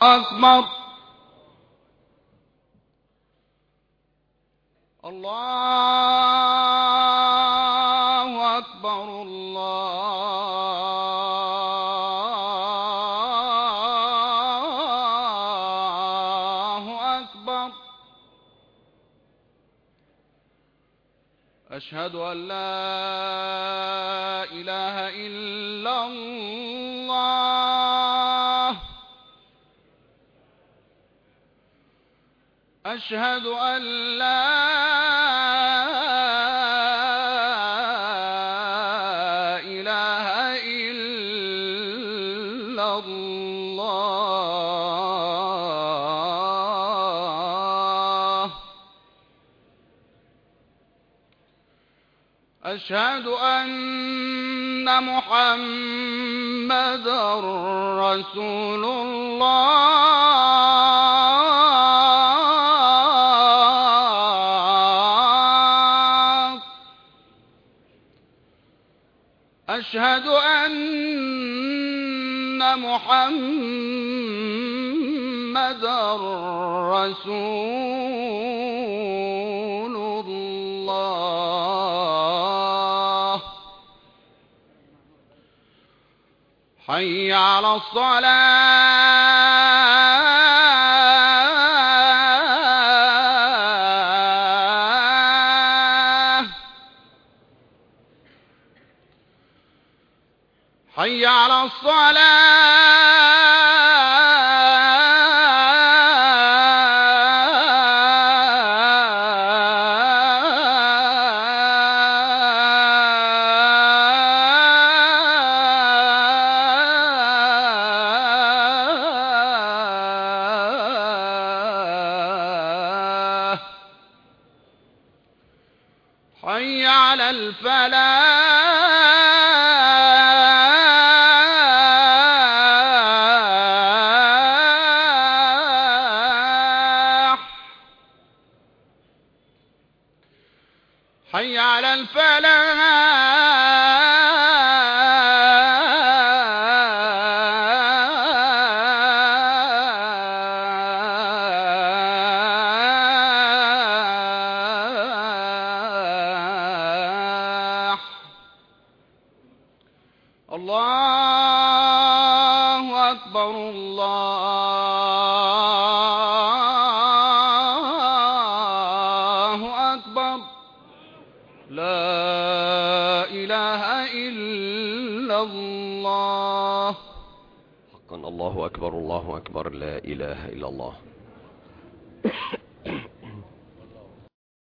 أكبر الله أكبر الله أكبر أشهد أن لا إله إلا الله أشهد أن لا إله إلا الله أشهد أن محمدًا رسول الله أشهد أن محمدًا رسول الله حي على الصلاة حي على الصلاة حي على الفلاح حي على الفلاح الله أكبر الله أكبر لا إله إلا الله حقا الله أكبر الله أكبر لا إله إلا الله.